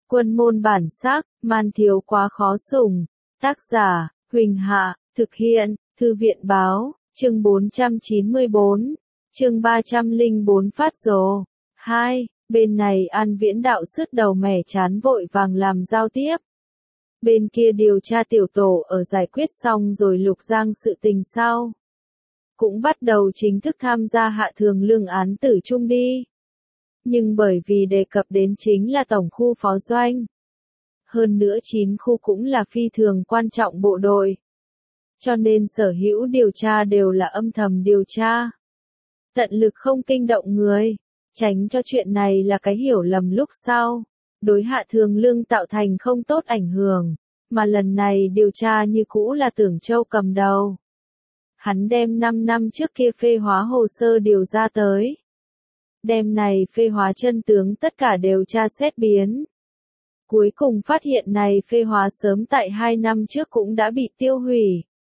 Quân môn bản sắc, man thiếu quá khó sủng. Tác giả, Huỳnh Hạ, thực hiện, Thư viện báo, chương 494, chương 304 phát rồ. 2. Bên này An Viễn đạo sứt đầu mẻ chán vội vàng làm giao tiếp. Bên kia điều tra tiểu tổ ở giải quyết xong rồi Lục Giang sự tình sau. Cũng bắt đầu chính thức tham gia Hạ Thường Lương án tử chung đi. Nhưng bởi vì đề cập đến chính là tổng khu phó doanh. Hơn nữa 9 khu cũng là phi thường quan trọng bộ đội. Cho nên sở hữu điều tra đều là âm thầm điều tra. Tận lực không kinh động người, tránh cho chuyện này là cái hiểu lầm lúc sau. Đối Hạ Thường Lương tạo thành không tốt ảnh hưởng, mà lần này điều tra như cũ là Tưởng Châu cầm đầu. Hắn đem 5 năm trước kia phê hóa hồ sơ điều ra tới. Đêm này phê hóa chân tướng tất cả đều tra xét biến. Cuối cùng phát hiện này phê hóa sớm tại 2 năm trước cũng đã bị tiêu hủy.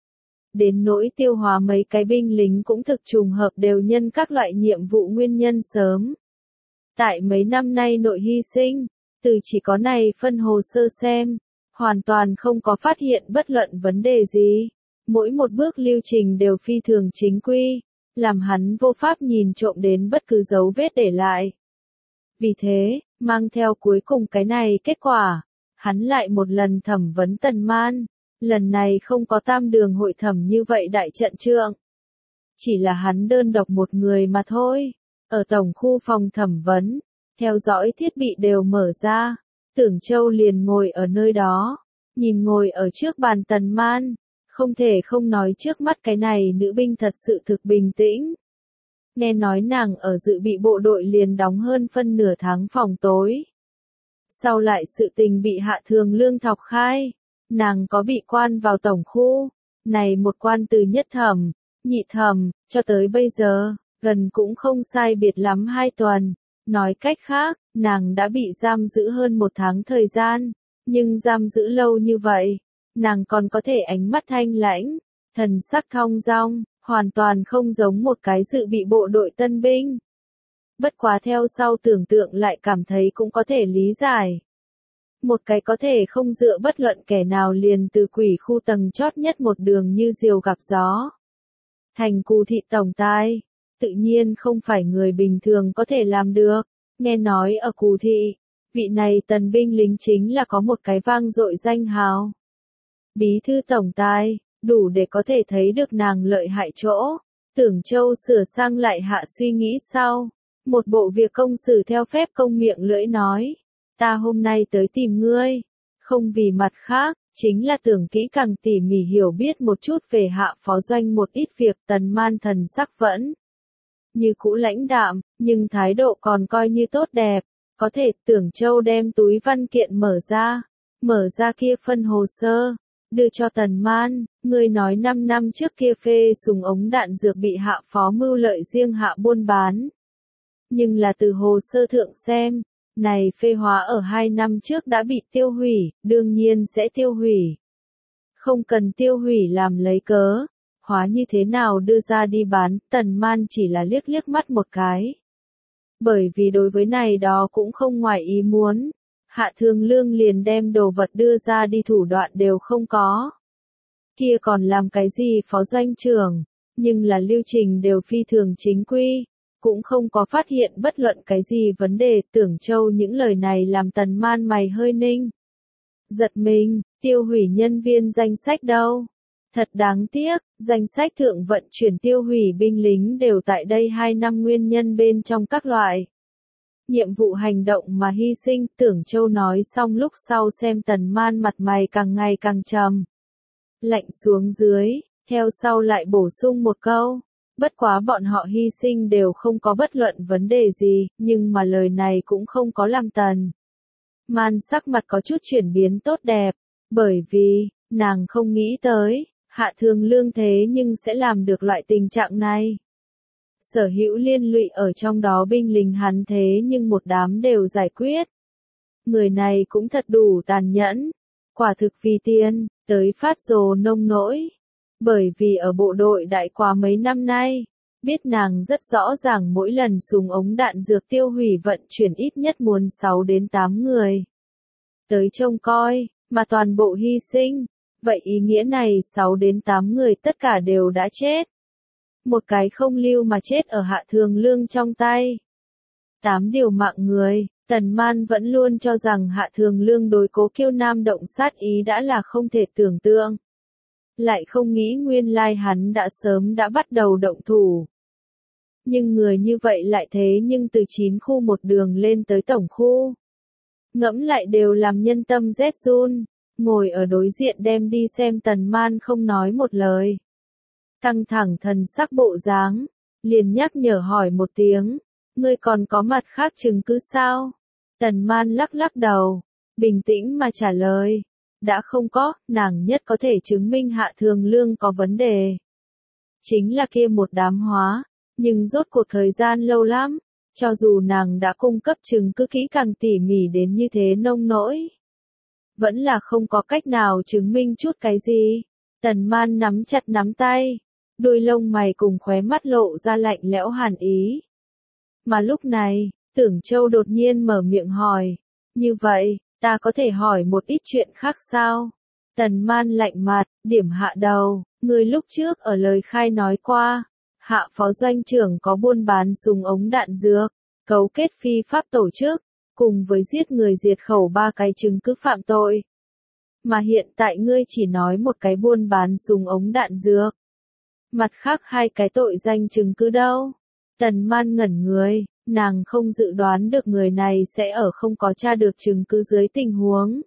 Đến nỗi tiêu hóa mấy cái binh lính cũng thực trùng hợp đều nhân các loại nhiệm vụ nguyên nhân sớm. Tại mấy năm nay nội hy sinh, từ chỉ có này phân hồ sơ xem, hoàn toàn không có phát hiện bất luận vấn đề gì. Mỗi một bước lưu trình đều phi thường chính quy, làm hắn vô pháp nhìn trộm đến bất cứ dấu vết để lại. Vì thế, mang theo cuối cùng cái này kết quả, hắn lại một lần thẩm vấn Tần Man, lần này không có tam đường hội thẩm như vậy đại trận trượng. Chỉ là hắn đơn độc một người mà thôi, ở tổng khu phòng thẩm vấn, theo dõi thiết bị đều mở ra, Tưởng Châu liền ngồi ở nơi đó, nhìn ngồi ở trước bàn Tần Man. Không thể không nói trước mắt cái này nữ binh thật sự thực bình tĩnh. Nghe nói nàng ở dự bị bộ đội liền đóng hơn phân nửa tháng phòng tối. Sau lại sự tình bị Hạ Thường Lương thọc khai, nàng có bị quan vào tổng khu, này một quan từ nhất thẩm, nhị thẩm, cho tới bây giờ, gần cũng không sai biệt lắm 2 tuần. Nói cách khác, nàng đã bị giam giữ hơn 1 tháng thời gian, nhưng giam giữ lâu như vậy. Nàng còn có thể ánh mắt thanh lãnh, thần sắc thong dong, hoàn toàn không giống một cái dự bị bộ đội tân binh. Bất quá theo sau tưởng tượng lại cảm thấy cũng có thể lý giải. Một cái có thể không dựa bất luận kẻ nào liền từ quỷ khu tầng chót nhất một đường như diều gặp gió. Thành Cù thị tổng tài, tự nhiên không phải người bình thường có thể làm được. Nghe nói ở Cù thị, vị này tần binh lính chính là có một cái vang dội danh hào. Bí thư tổng tài, đủ để có thể thấy được nàng lợi hại chỗ. Tưởng Châu sửa sang lại hạ suy nghĩ sau. Một bộ việc công xử theo phép công miệng lưỡi nói. Ta hôm nay tới tìm ngươi. Không vì mặt khác, chính là tưởng kỹ càng tỉ mỉ hiểu biết một chút về Hạ phó doanh một ít việc. Tần Man thần sắc vẫn như cũ lãnh đạm, nhưng thái độ còn coi như tốt đẹp. Có thể Tưởng Châu đem túi văn kiện mở ra kia phân hồ sơ. Đưa cho Tần Man, người nói 5 năm trước kia phê súng ống đạn dược bị Hạ phó mưu lợi riêng Hạ buôn bán. Nhưng là từ hồ sơ thượng xem, này phê hóa ở 2 năm trước đã bị tiêu hủy, đương nhiên sẽ tiêu hủy. Không cần tiêu hủy làm lấy cớ, hóa như thế nào đưa ra đi bán, Tần Man chỉ là liếc liếc mắt một cái. Bởi vì đối với này đó cũng không ngoài ý muốn. Hạ Thường Lương liền đem đồ vật đưa ra đi thủ đoạn đều không có. Kia còn làm cái gì phó doanh trưởng, nhưng là lưu trình đều phi thường chính quy, cũng không có phát hiện bất luận cái gì vấn đề. Tưởng Châu những lời này làm Tần Man mày hơi ninh. Giật mình, tiêu hủy nhân viên danh sách đâu? Thật đáng tiếc, danh sách thượng vận chuyển tiêu hủy binh lính đều tại đây 2 năm nguyên nhân bên trong các loại. Nhiệm vụ hành động mà hy sinh. Tưởng Châu nói xong lúc sau xem Tần Man mặt mày càng ngày càng trầm. Lạnh xuống dưới, theo sau lại bổ sung một câu. Bất quá bọn họ hy sinh đều không có bất luận vấn đề gì, nhưng mà lời này cũng không có làm Tần Man sắc mặt có chút chuyển biến tốt đẹp, bởi vì, nàng không nghĩ tới, Hạ Thường Lương thế nhưng sẽ làm được loại tình trạng này. Sở hữu liên lụy ở trong đó binh lính hắn thế nhưng một đám đều giải quyết. Người này cũng thật đủ tàn nhẫn, quả thực vì tiền, tới phát rồ nông nỗi. Bởi vì ở bộ đội đại quá mấy năm nay, biết nàng rất rõ ràng mỗi lần súng ống đạn dược tiêu hủy vận chuyển ít nhất muốn 6 đến 8 người. tới trông coi, mà toàn bộ hy sinh. Vậy ý nghĩa này 6 đến 8 người tất cả đều đã chết. Một cái không lưu mà chết ở Hạ Thường Lương trong tay. 8 điều mạng người, Tần Man vẫn luôn cho rằng Hạ Thường Lương đối Cố Kiêu Nam động sát ý đã là không thể tưởng tượng. Lại không nghĩ nguyên lai hắn đã sớm đã bắt đầu động thủ. Nhưng người như vậy lại thế nhưng từ 9 khu một đường lên tới tổng khu. Ngẫm lại đều làm nhân tâm rét run, ngồi ở đối diện đem đi xem Tần Man không nói một lời. Căng thẳng thần sắc bộ dáng, liền nhắc nhở hỏi một tiếng, ngươi còn có mặt khác chứng cứ sao? Tần Man lắc lắc đầu, bình tĩnh mà trả lời, đã không có, nàng nhất có thể chứng minh Hạ Thường Lương có vấn đề. Chính là kia một đám hóa, nhưng rốt cuộc thời gian lâu lắm, cho dù nàng đã cung cấp chứng cứ kỹ càng tỉ mỉ đến như thế nông nỗi. Vẫn là không có cách nào chứng minh chút cái gì. Tần Man nắm chặt nắm tay, đôi lông mày cùng khóe mắt lộ ra lạnh lẽo hàn ý. Mà lúc này, Tưởng Châu đột nhiên mở miệng hỏi, như vậy, ta có thể hỏi một ít chuyện khác sao? Tần Man lạnh mặt, điểm hạ đầu, người lúc trước ở lời khai nói qua, Hạ phó doanh trưởng có buôn bán súng ống đạn dược, cấu kết phi pháp tổ chức, cùng với giết người diệt khẩu 3 cái chứng cứ phạm tội. Mà hiện tại ngươi chỉ nói một cái buôn bán súng ống đạn dược. Mặt khác 2 cái tội danh chứng cứ đâu? Tần Man ngẩn người, nàng không dự đoán được người này sẽ ở không có tra được chứng cứ dưới tình huống.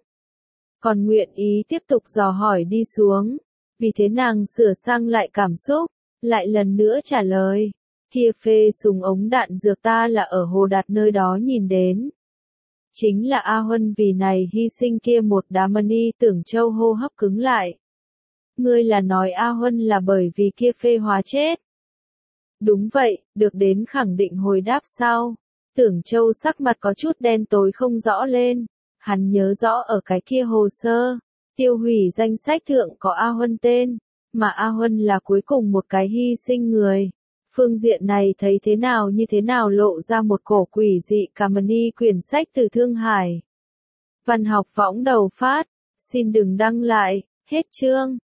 Còn nguyện ý tiếp tục dò hỏi đi xuống. Vì thế nàng sửa sang lại cảm xúc, lại lần nữa trả lời. Kia phê súng ống đạn dược ta là ở Hồ Đạt nơi đó nhìn đến. Chính là A Huân vì này hy sinh kia một đám mani. Tưởng Châu hô hấp cứng lại. Ngươi là nói A Huân là bởi vì kia phê hóa chết. Đúng vậy, được đến khẳng định hồi đáp sau. Tưởng Châu sắc mặt có chút đen tối không rõ lên. Hắn nhớ rõ ở cái kia hồ sơ, tiêu hủy danh sách thượng có A Huân tên, mà A Huân là cuối cùng một cái hy sinh người. Phương diện này thấy thế nào như thế nào lộ ra một cổ quỷ dị Kamani quyển sách từ Thương Hải. Văn học võng đầu phát, xin đừng đăng lại, hết chương.